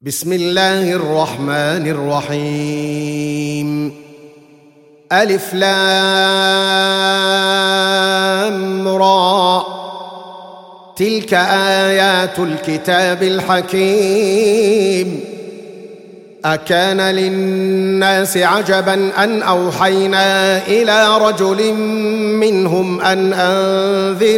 بسم الله الرحمن الرحيم. ألف لام را، تلك آيات الكتاب الحكيم. أكان للناس عجبا أن أوحينا إلى رجل منهم أن أنذر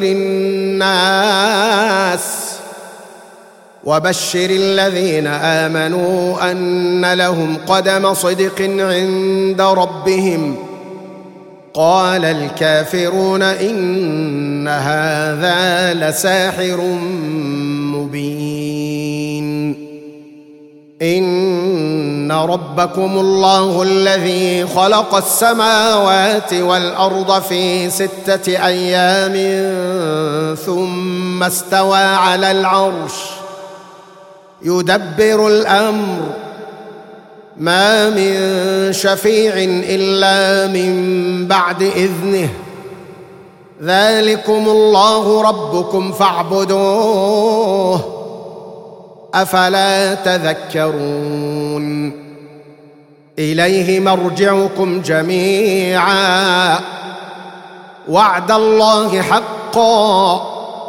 الناس وبشر الذين آمنوا أن لهم قدم صدق عند ربهم. قال الكافرون إن هذا لساحر مبين. إن ربكم الله الذي خلق السماوات والأرض في 6 أيام ثم استوى على العرش يدبر الأمر، ما من شفيع إلا من بعد إذنه. ذلكم الله ربكم فاعبدوه، أفلا تذكرون. إليه مرجعكم جميعا، وعد الله حقا،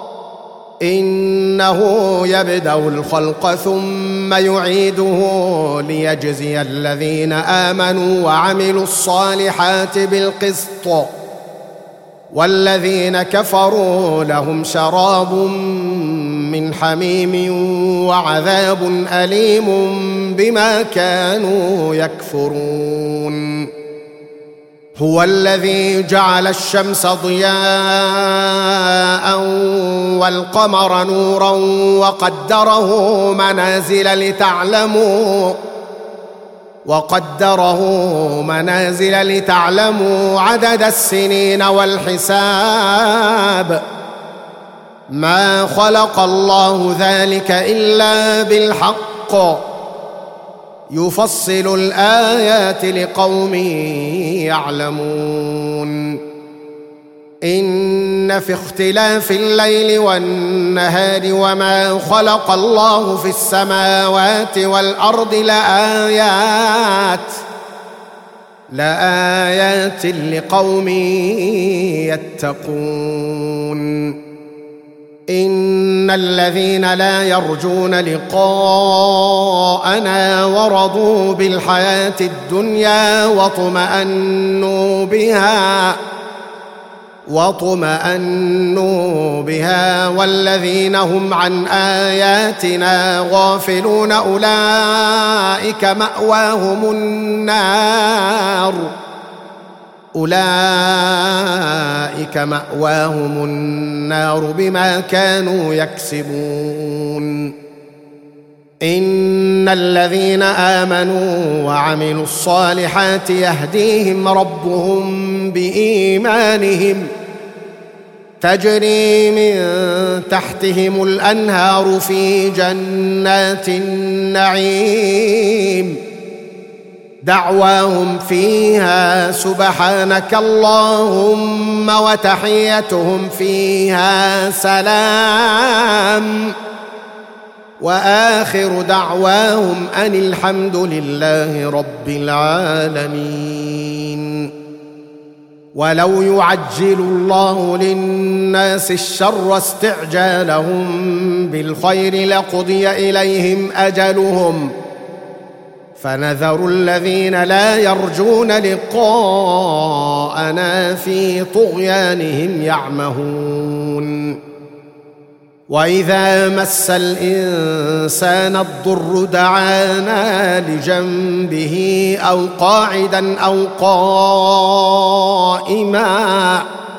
إنه يبدأ الخلق ثم يعيده ليجزي الذين آمنوا وعملوا الصالحات بالقسط، والذين كفروا لهم شراب من حميم وعذاب أليم بما كانوا يكفرون. هو الذي جعل الشمس ضياء والقمر نورا وقدره منازل لتعلموا عدد السنين والحساب. ما خلق الله ذلك إلا بالحق، يفصل الآيات لقوم يعلمون. إن في اختلاف الليل والنهار وما خلق الله في السماوات والأرض لآيات لقوم يتقون. إن الذين لا يرجون لقاءنا ورضوا بالحياة الدنيا واطمأنوا بها والذين هم عن آياتنا غافلون أولئك مأواهم النار بما كانوا يكسبون. إن الذين آمنوا وعملوا الصالحات يهديهم ربهم بإيمانهم، تجري من تحتهم الأنهار في جنات النعيم، دعواهم فيها سبحانك اللهم وتحيتهم فيها سلام، وآخر دعواهم أن الحمد لله رب العالمين. ولو يعجل الله للناس الشر استعجالهم بالخير لقضي إليهم أجلهم، فنذر الذين لا يرجون لقاءنا في طغيانهم يعمهون. وإذا مس الإنسان الضر دعانا لجنبه أو قاعدا أو قائما،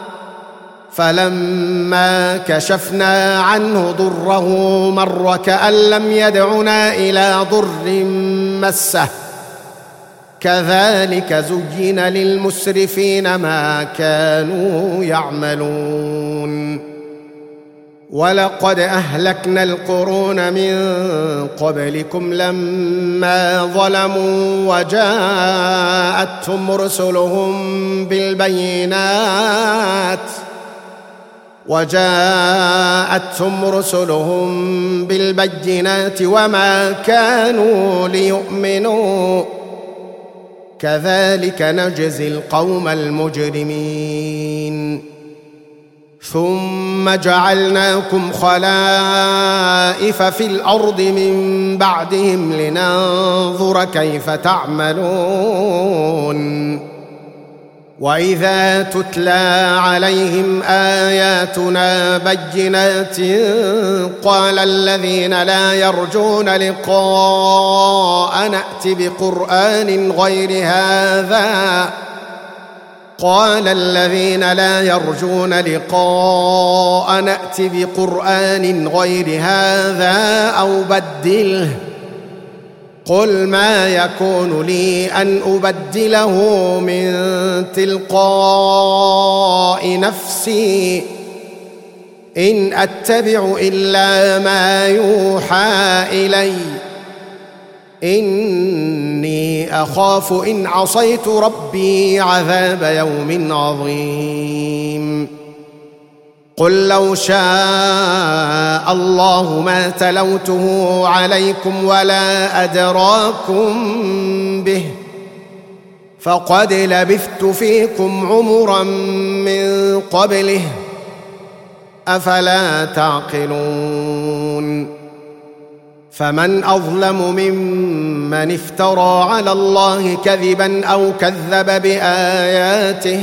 فلما كشفنا عنه ضره مر كأن لم يدعنا إلى ضر مسه. كذلك زين للمسرفين ما كانوا يعملون. ولقد أهلكنا القرون من قبلكم لما ظلموا وجاءتهم رسلهم بالبينات وجاءتهم رسلهم بالبينات وما كانوا ليؤمنوا كذلك نجزي القوم المجرمين ثم جعلناكم خلائف في الأرض من بعدهم لننظر كيف تعملون وإذا تتلى عليهم آياتنا بينات قال الذين لا يرجون لقاءنا ائت بقرآن غير هذا أو بدله قل ما يكون لي أن أبدله من تلقاء نفسي إن أتبع إلا ما يوحى إلي إني أخاف إن عصيت ربي عذاب يوم عظيم قل لو شاء الله ما تلوته عليكم ولا أدراكم به فقد لبثت فيكم عمرا من قبله أفلا تعقلون فمن أظلم ممن افترى على الله كذبا أو كذب بآياته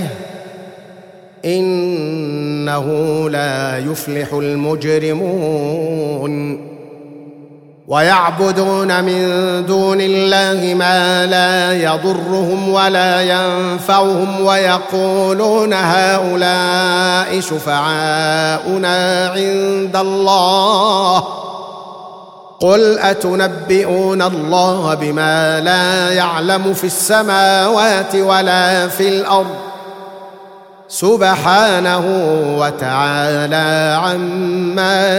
إنه لا يفلح المجرمون ويعبدون من دون الله ما لا يضرهم ولا ينفعهم ويقولون هؤلاء شفعاؤنا عند الله قل أتنبئون الله بما لا يعلم في السماوات ولا في الأرض سبحانه وتعالى عما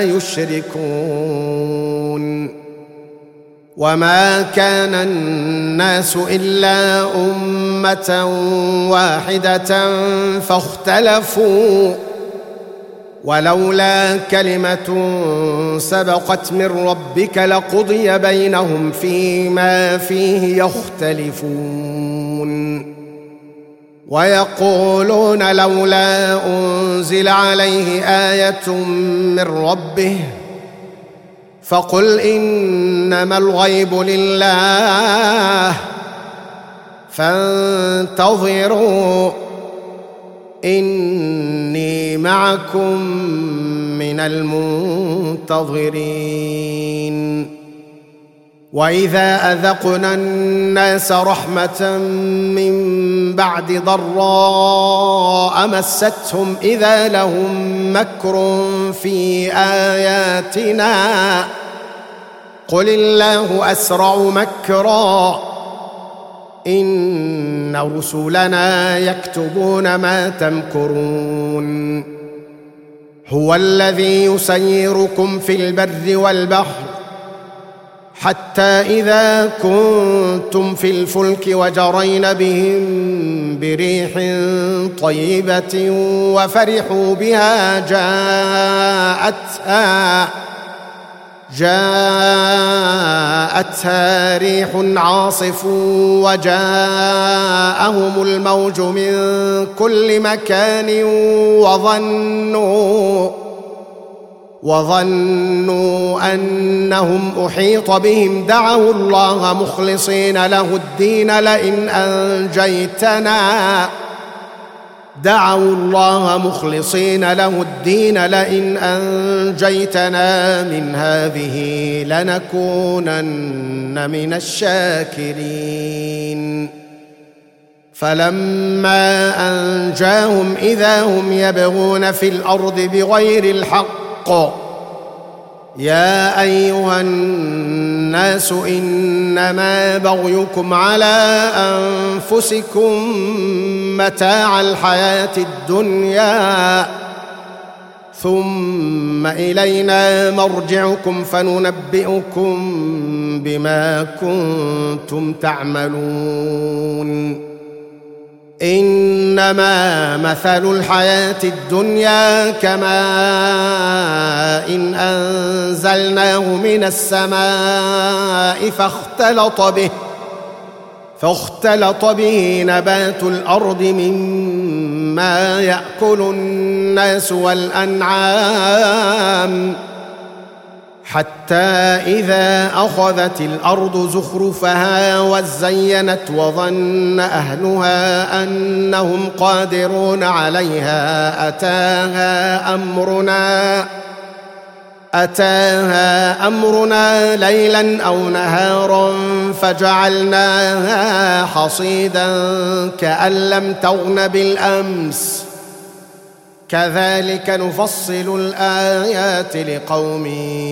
يشركون وما كان الناس إلا أمة واحدة فاختلفوا ولولا كلمة سبقت من ربك لقضي بينهم فيما فيه يختلفون ويقولون لولا أنزل عليه آية من ربه فقل إنما الغيب لله فانتظروا إني معكم من المنتظرين وإذا أذقنا الناس رحمة من بعد ضراء مستهم إذا لهم مكر في آياتنا قل الله أسرع مكرا إن رسلنا يكتبون ما تمكرون هو الذي يسيركم في البر والبحر حتى إذا كنتم في الفلك وجرين بهم بريح طيبة وفرحوا بها جاءتها ريح عاصف وجاءهم الموج من كل مكان وظنوا أنهم أحيط بهم دعوا الله مخلصين له الدين لئن أنجيتنا من هذه لنكونن من الشاكرين فلما أنجاهم إذا هم يبغون في الأرض بغير الحق يا أيها الناس إنما بغيكم على أنفسكم متاع الحياة الدنيا ثم إلينا مرجعكم فننبئكم بما كنتم تعملون إنما مثل الحياة الدنيا كماء إن أنزلناه من السماء فاختلط به نبات الأرض مما يأكل الناس والأنعام حتى إذا أخذت الأرض زخرفها وزينت وظن أهلها أنهم قادرون عليها أتاها أمرنا ليلا أو نهارا فجعلناها حصيدا كأن لم تغن بالأمس كذلك نفصل الآيات لقوم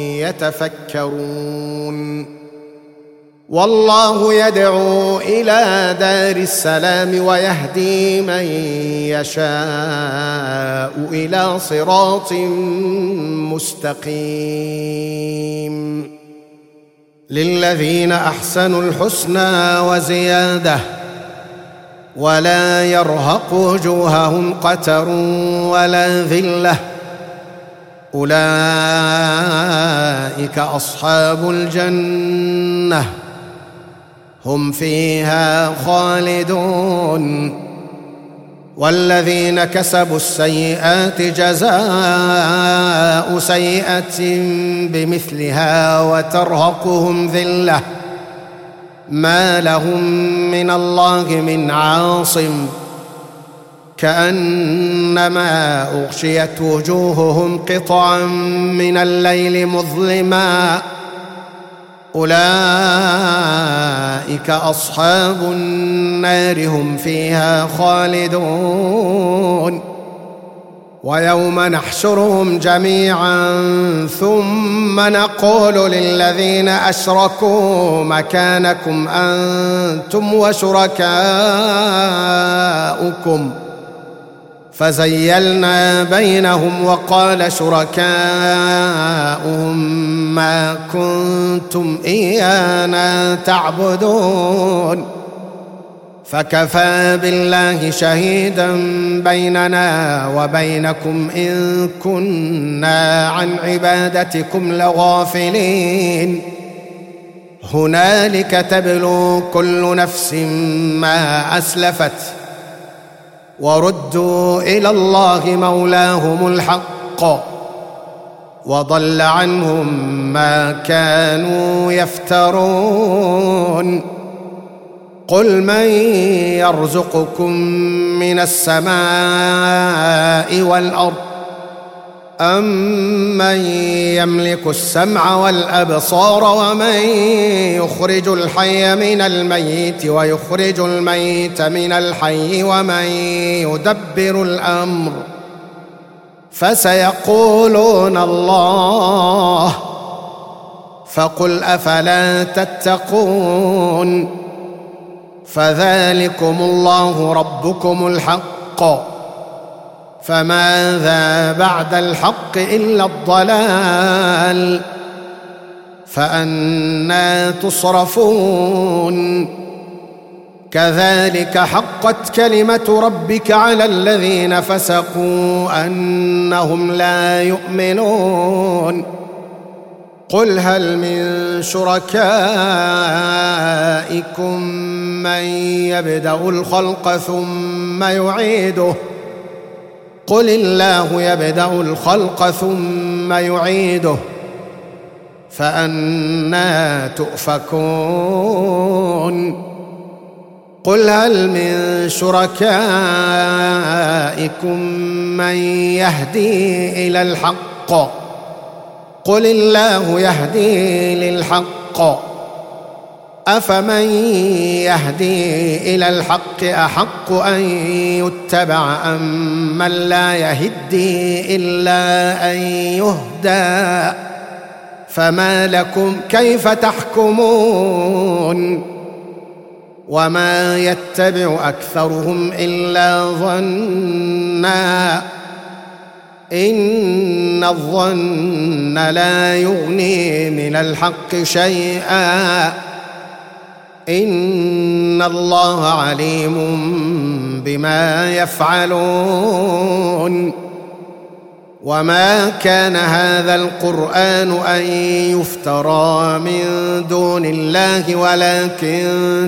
يتفكرون والله يدعو إلى دار السلام ويهدي من يشاء إلى صراط مستقيم للذين أحسنوا الحسنى وزيادة ولا يرهق وجوههم قتر ولا ذلة أولئك أصحاب الجنة هم فيها خالدون والذين كسبوا السيئات جزاء سيئة بمثلها وترهقهم ذلة ما لهم من الله من عاصم كأنما أغشيت وجوههم قطعا من الليل مظلما أولئك أصحاب النار هم فيها خالدون ويوم نحشرهم جميعا ثم نقول للذين أشركوا مكانكم أنتم وشركاؤكم فزيلنا بينهم وقال شركاؤهم ما كنتم إيانا تعبدون فكفى بالله شهيدا بيننا وبينكم إن كنا عن عبادتكم لغافلين هنالك تبلو كل نفس ما أسلفت وردوا إلى الله مولاهم الحق وضل عنهم ما كانوا يفترون قل من يرزقكم من السماء والأرض أمن يملك السمع والأبصار ومن يخرج الحي من الميت ويخرج الميت من الحي ومن يدبر الأمر فسيقولون الله فقل أفلا تتقون فذلكم الله ربكم الحق فماذا بعد الحق إلا الضلال فأنى تصرفون كذلك حقت كلمة ربك على الذين فسقوا أنهم لا يؤمنون قل هل من شركائكم من يبدأ الخلق ثم يعيده قل الله يبدأ الخلق ثم يعيده فأنى تؤفكون قل هل من شركائكم من يهدي إلى الحق قل الله يهدي للحق أفمن يهدي إلى الحق أحق أن يتبع أم من لا يهدي إلا أن يهدى فما لكم كيف تحكمون وما يتبع أكثرهم إلا ظنا إن الظن لا يغني من الحق شيئا إن إن الله عليم بما يفعلون. وما كان هذا القرآن أن يفترى من دون الله ولكن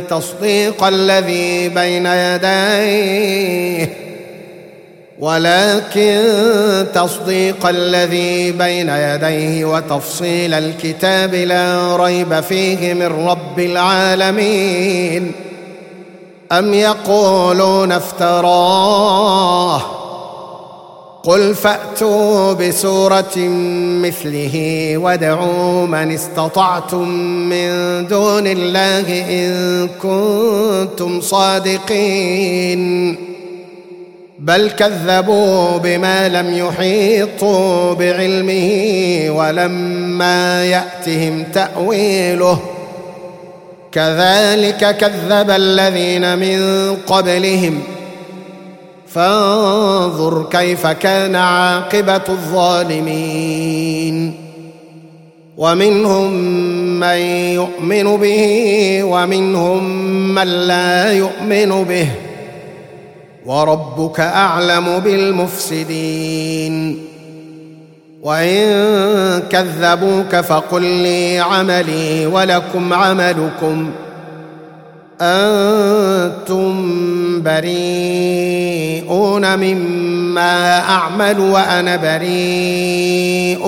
تصديق الذي بين يديه وتفصيل الكتاب لا ريب فيه من رب العالمين. أم يقولون افتراه قل فأتوا بسورة مثله وادعوا من استطعتم من دون الله إن كنتم صادقين. بل كذبوا بما لم يحيطوا بعلمه ولما يأتهم تأويله كذلك كذب الذين من قبلهم فانظر كيف كان عاقبة الظالمين. ومنهم من يؤمن به ومنهم من لا يؤمن به وربك أعلم بالمفسدين. وإن كذبوك فقل لي عملي ولكم عملكم أنتم بريئون مما أعمل وأنا بريء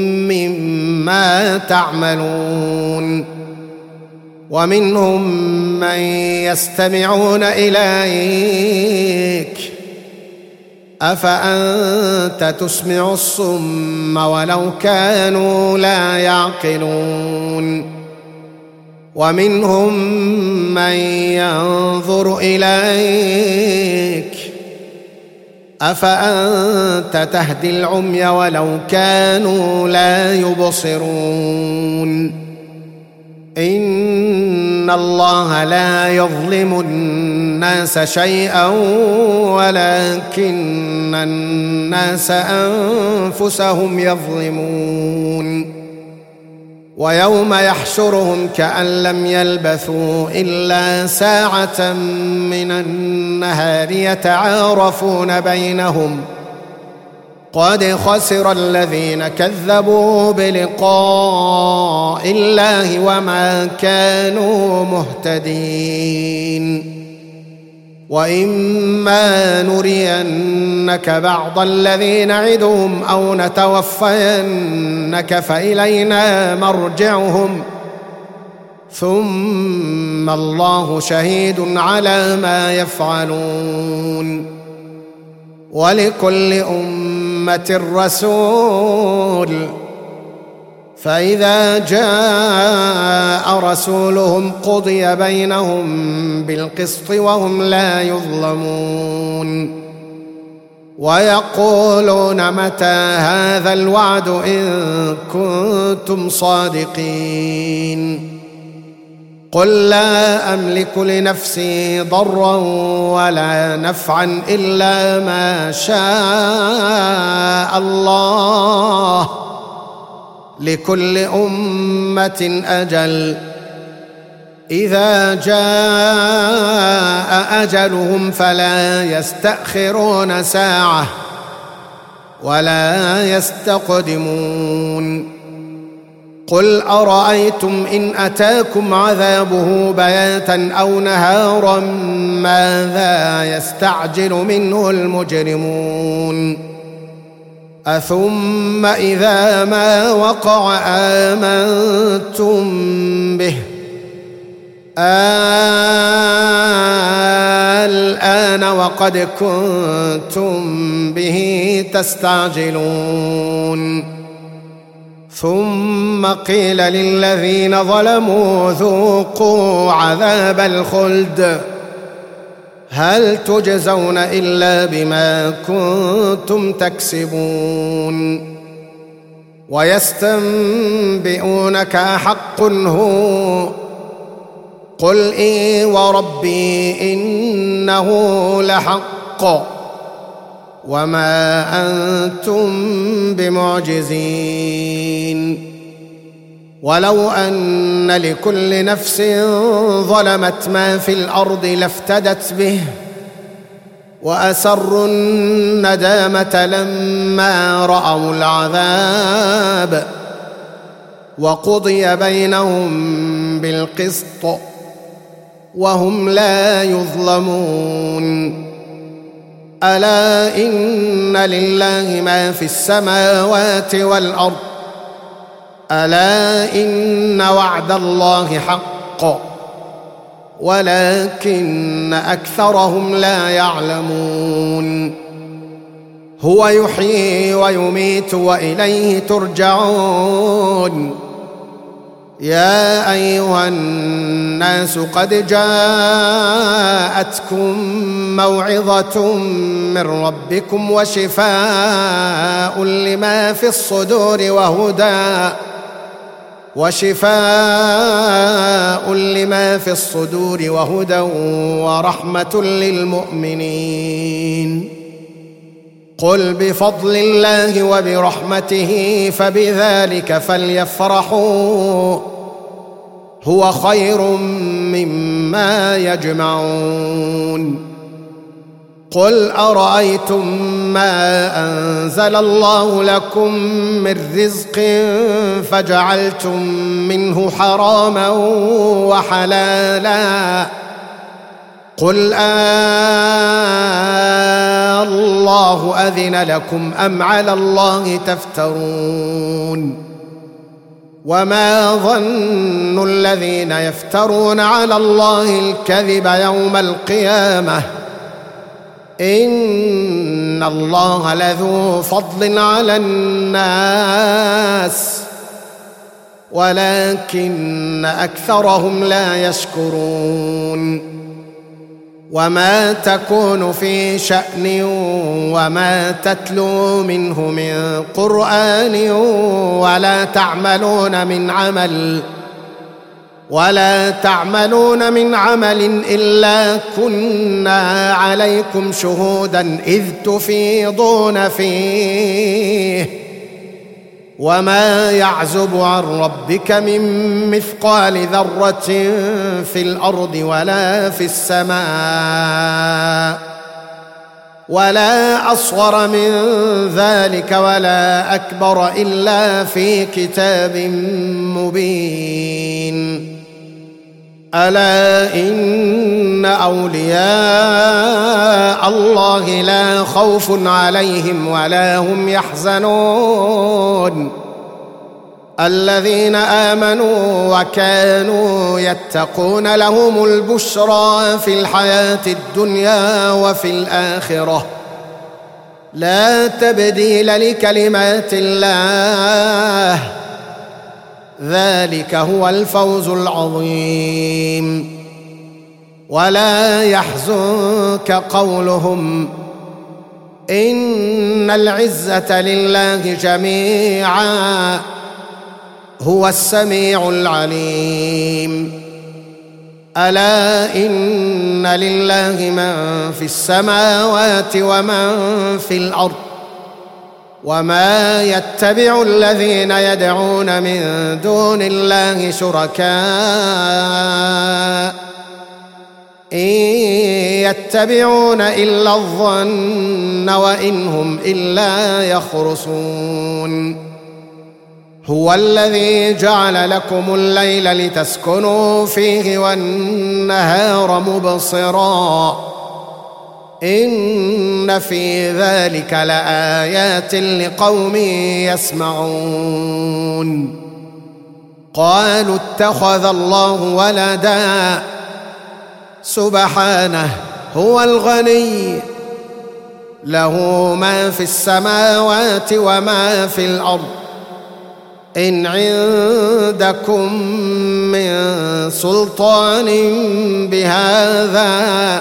مما تعملون. ومنهم من يستمعون إليك أفأنت تسمع الصم ولو كانوا لا يعقلون. ومنهم من ينظر إليك أفأنت تهدي العمي ولو كانوا لا يبصرون. إن الله لا يظلم الناس شيئا ولكن الناس أنفسهم يظلمون. ويوم يحشرهم كأن لم يلبثوا إلا ساعة من النهار يتعارفون بينهم قد خسر الذين كذبوا بلقاء الله وما كانوا مهتدين. وإما نرينك بعض الذي نعدهم أو نتوفينك فإلينا مرجعهم ثم الله شهيد على ما يفعلون. ولكل أمة رسول فإذا جاء رسولهم قضي بينهم بالقسط وهم لا يظلمون. ويقولون متى هذا الوعد إن كنتم صادقين. قل لا أملك لنفسي ضرا ولا نفعا إلا ما شاء الله لكل أمة أجل إذا جاء أجلهم فلا يستأخرون ساعة ولا يستقدمون. قل أرأيتم إن أتاكم عذابه بياتا أو نهارا ماذا يستعجل منه المجرمون. أثم إذا ما وقع آمنتم به الآن وقد كنتم به تستعجلون. ثم قيل للذين ظلموا ذوقوا عذاب الخلد هل تجزون إلا بما كنتم تكسبون. ويستنبئونك أحق هو قل إي وربي إنه لحق وما أنتم بمعجزين. ولو أن لكل نفس ظلمت ما في الأرض لافتدت به وأسروا الندامة لما رأوا العذاب وقضي بينهم بالقسط وهم لا يظلمون. ألا إن لله ما في السماوات والأرض ألا إن وعد الله حق ولكن أكثرهم لا يعلمون. هو يحيي ويميت وإليه ترجعون. يا أيها الناس قد جاءتكم موعظة من ربكم وشفاء لما في الصدور وهدى ورحمة للمؤمنين. قل بفضل الله وبرحمته فبذلك فليفرحوا هو خير مما يجمعون. قل أرأيتم ما أنزل الله لكم من رزق فجعلتم منه حراما وحلالا قل الله أذن لكم أم على الله تفترون. وما ظن الذين يفترون على الله الكذب يوم القيامة إن الله لذو فضل على الناس ولكن أكثرهم لا يشكرون. وما تكون في شأن وما تتلو منه من قرآن ولا تعملون من عمل إلا كنا عليكم شهودا إذ تفيضون فيه وما يعزب عن ربك من مثقال ذرة في الأرض ولا في السماء ولا أصغر من ذلك ولا أكبر إلا في كتاب مبين. ألا إن أولياء الله لا خوف عليهم ولا هم يحزنون الذين آمنوا وكانوا يتقون لهم البشرى في الحياة الدنيا وفي الآخرة لا تبديل لكلمات الله ذلك هو الفوز العظيم. ولا يحزنك قولهم إن العزة لله جميعا هو السميع العليم. ألا إن لله من في السماوات ومن في الأرض وما يتبع الذين يدعون من دون الله شركاء إن يتبعون إلا الظن وإن هم إلا يخرصون. هو الذي جعل لكم الليل لتسكنوا فيه والنهار مبصرا إن في ذلك لآيات لقوم يسمعون. قالوا اتخذ الله ولدا سبحانه هو الغني له ما في السماوات وما في الأرض إن عندكم من سلطان بهذا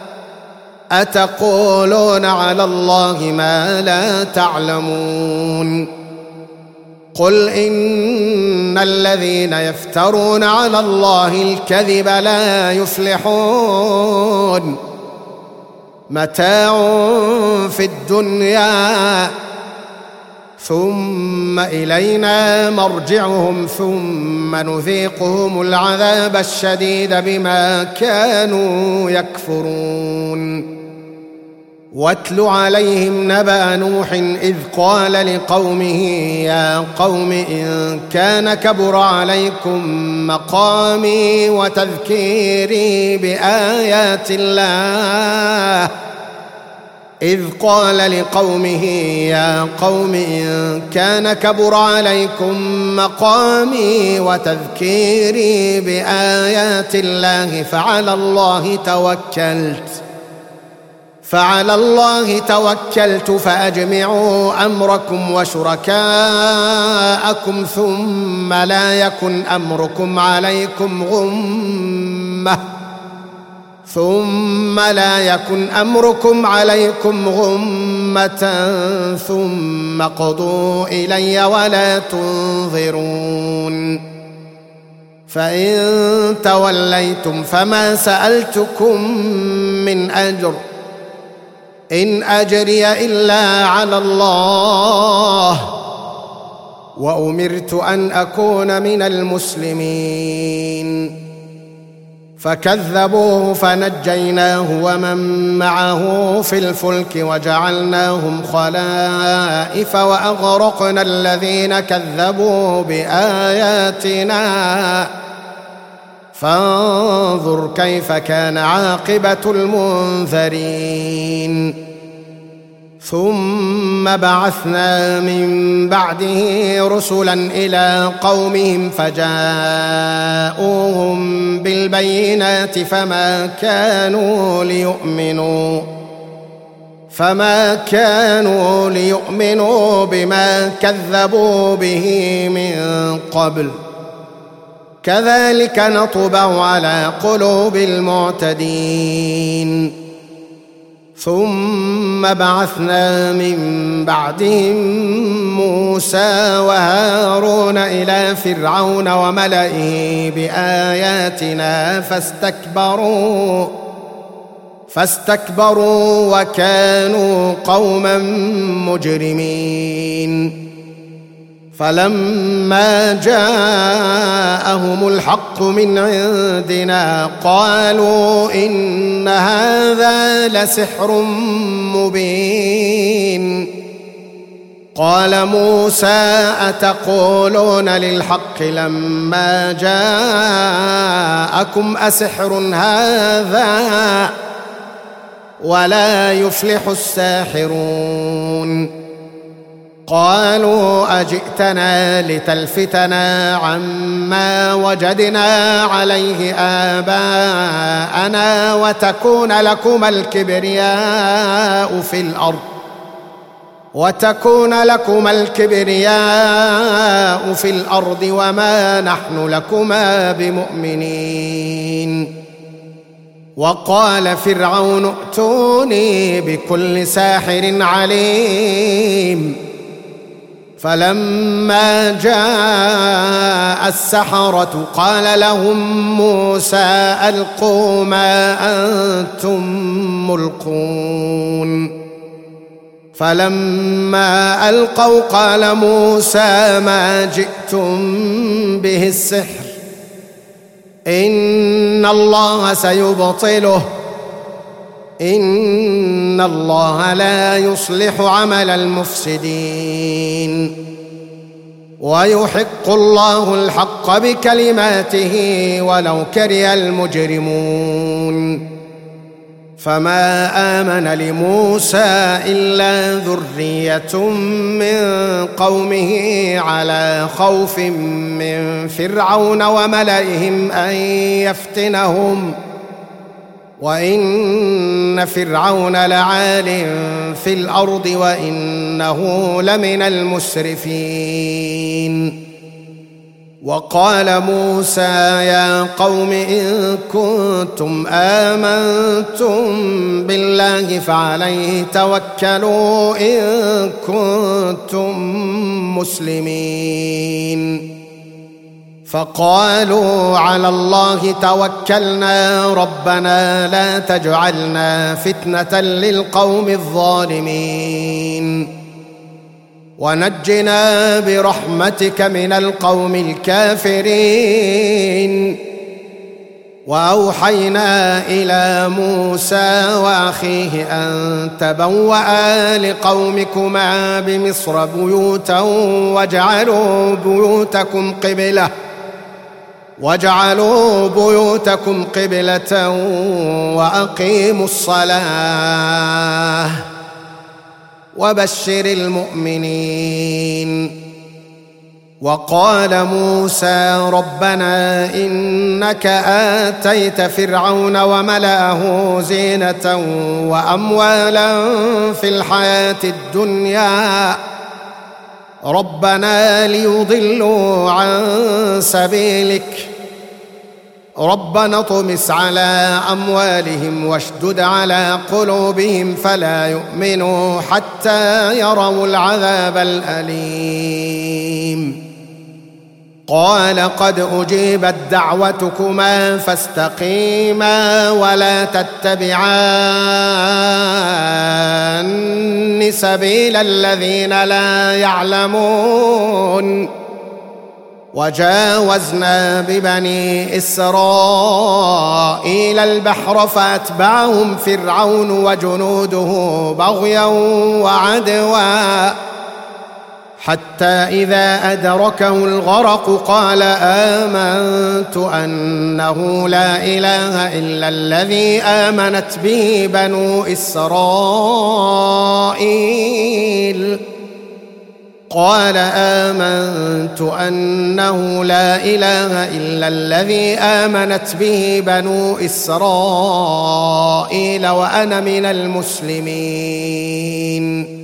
أتقولون على الله ما لا تعلمون. قل إن الذين يفترون على الله الكذب لا يفلحون متاع في الدنيا ثم إلينا مرجعهم ثم نذيقهم العذاب الشديد بما كانوا يكفرون. واتل عليهم نبأ نوح إذ قال لقومه يا قوم إن كان كبر عليكم مقامي وتذكيري بآيات الله إذ قال لقومه يا قوم إن كان كبر عليكم مقامي وتذكيري بآيات الله فعلى الله توكلت فأجمعوا أمركم وشركاءكم ثم لا يكن أمركم عليكم غمة ثم قضوا إلي ولا تنظرون. فإن توليتم فما سألتكم من أجر إن أجري إلا على الله وأمرت أن أكون من المسلمين. فكذبوه فنجيناه ومن معه في الفلك وجعلناهم خلائف وأغرقنا الذين كذبوا بآياتنا فانظر كيف كان عاقبة المنذرين. ثم بعثنا من بعده رسلا إلى قومهم فجاءوهم بالبينات فما كانوا ليؤمنوا بما كذبوا به من قبل كذلك نطبع على قلوب المعتدين. ثم بعثنا من بعدهم موسى وهارون إلى فرعون وملئه بآياتنا فاستكبروا وكانوا قوما مجرمين. فلما جاءهم الحق من عندنا قالوا إن هذا لسحر مبين. قال موسى أتقولون للحق لما جاءكم أسحر هذا ولا يفلح الساحرون. قالوا أجئتنا لتلفتنا عما وجدنا عليه آباءنا وتكون لكما الكبرياء في الأرض وما نحن لكما بمؤمنين. وقال فرعون ائتوني بكل ساحر عليم. فلما جاء السحرة قال لهم موسى ألقوا ما أنتم ملقون. فلما ألقوا قال موسى ما جئتم به السحر إن الله سيبطله إن الله لا يصلح عمل المفسدين ويحق الله الحق بكلماته ولو كره المجرمون. فما آمن لموسى إلا ذرية من قومه على خوف من فرعون وملئهم أن يفتنهم وإن فرعون لعال في الأرض وإنه لمن المسرفين. وقال موسى يا قوم إن كنتم آمنتم بالله فعليه توكلوا إن كنتم مسلمين. فقالوا على الله توكلنا ربنا لا تجعلنا فتنة للقوم الظالمين ونجنا برحمتك من القوم الكافرين. وأوحينا إلى موسى وأخيه أن تبوأ لقومكما بمصر بيوتا واجعلوا بيوتكم قبلة وأقيموا الصلاة وبشر المؤمنين. وقال موسى ربنا إنك آتيت فرعون وملأه زينة وأموالا في الحياة الدنيا ربنا ليضلوا عن سبيلك ربنا اطمس على أموالهم واشدد على قلوبهم فلا يؤمنوا حتى يروا العذاب الأليم. قال قد أجيبت دعوتكما فاستقيما ولا تتبعان سبيل الذين لا يعلمون. وجاوزنا ببني إسرائيل البحر فأتبعهم فرعون وجنوده بغيا وعدوا حتى إذا أدركه الغرق قال آمنت أنه لا إله إلا الذي آمنت به بنو إسرائيل قال آمنت أنه لا إله إلا الذي آمنت به بنو إسرائيل وأنا من المسلمين.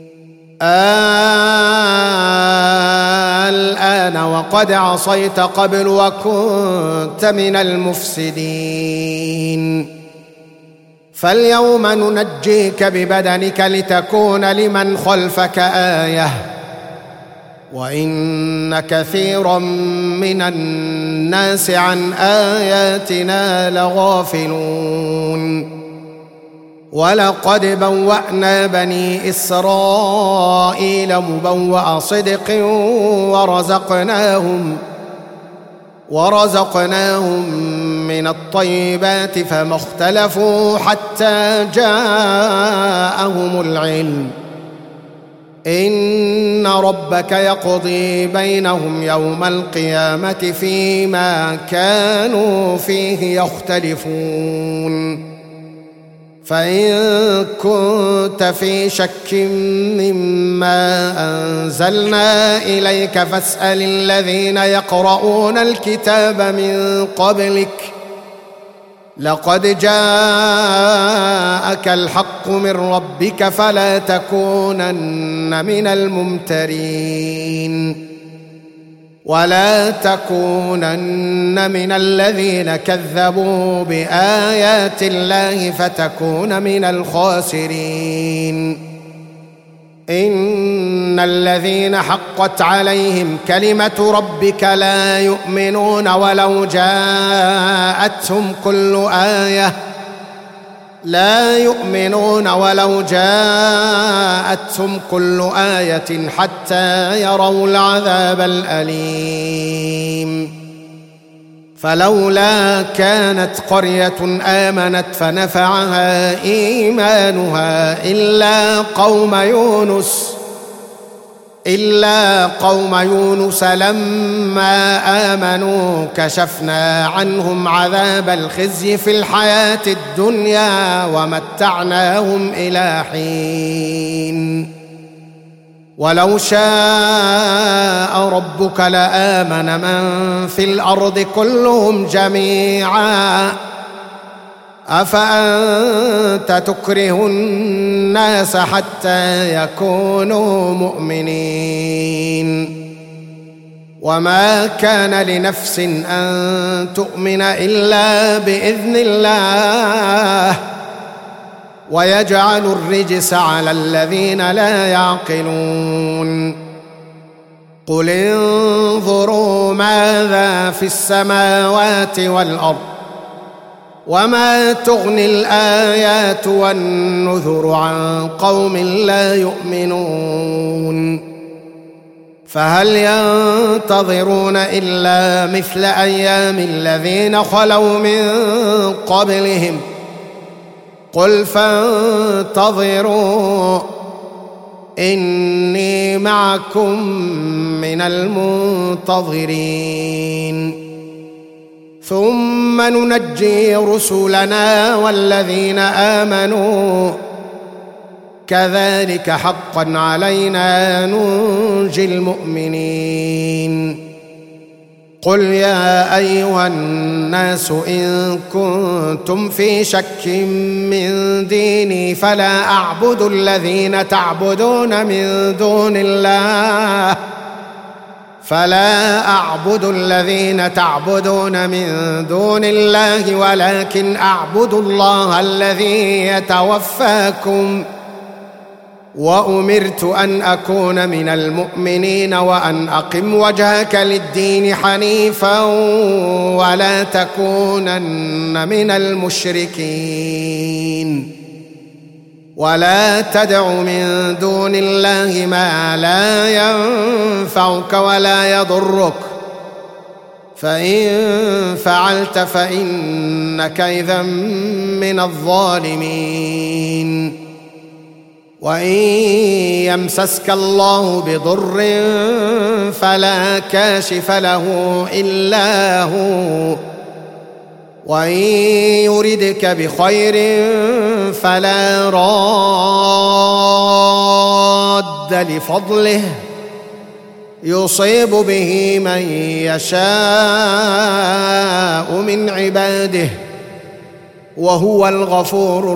الآن وقد عصيت قبل وكنت من المفسدين. فاليوم ننجيك ببدنك لتكون لمن خلفك آية وإن كثيرا من الناس عن آياتنا لغافلون. ولقد بوأنا بني إسرائيل مبوأ صدق ورزقناهم من الطيبات فما اختلفوا حتى جاءهم العلم. إن ربك يقضي بينهم يوم القيامة فيما كانوا فيه يختلفون. فإن كنت في شك مما أنزلنا إليك فاسأل الذين يقرؤون الكتاب من قبلك لقد جاءك الحق من ربك فلا تكونن من الممترين ولا تكونن من الذين كذبوا بآيات الله فتكون من الخاسرين. إن الذين حقت عليهم كلمة ربك لا يؤمنون ولو جاءتهم كل آية حتى يروا العذاب الأليم. فلولا كانت قرية آمنت فنفعها إيمانها إلا قوم يونس لما آمنوا كشفنا عنهم عذاب الخزي في الحياة الدنيا ومتعناهم إلى حين. ولو شاء ربك لآمن من في الأرض كلهم جميعا أفأنت تكره الناس حتى يكونوا مؤمنين. وما كان لنفس أن تؤمن إلا بإذن الله ويجعل الرجس على الذين لا يعقلون. قل انظروا ماذا في السماوات والأرض وما تغني الآيات والنذر عن قوم لا يؤمنون. فهل ينتظرون إلا مثل أيام الذين خلوا من قبلهم قل فانتظروا إني معكم من المنتظرين ثم ننجي رسلنا والذين آمنوا كذلك حقا علينا ننجي المؤمنين قل يا أيها الناس إن كنتم في شك من ديني فلا أعبد الذين تعبدون من دون الله ولكن أعبد الله الذي يتوفاكم وأمرت أن أكون من المؤمنين وأن أقم وجهك للدين حنيفا ولا تكونن من المشركين ولا تدع من دون الله ما لا ينفعك ولا يضرك فإن فعلت فإنك إذا من الظالمين وإن يمسسك الله بضر فلا كاشف له إلا هو وإن يردك بخير فلا راد لفضله يصيب به من يشاء من عباده وهو الغفور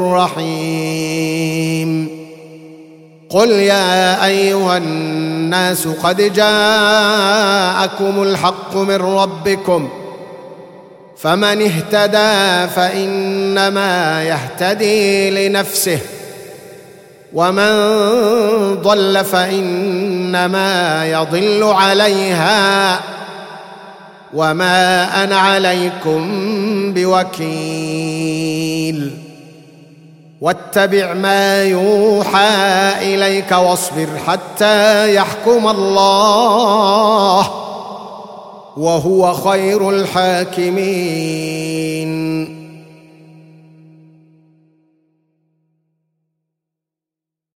الرحيم قل يا أيها الناس قد جاءكم الحق من ربكم فمن اهتدى فإنما يهتدي لنفسه ومن ضل فإنما يضل عليها وما أنا عليكم بوكيل واتبع ما يوحى إليك واصبر حتى يحكم الله وهو خير الحاكمين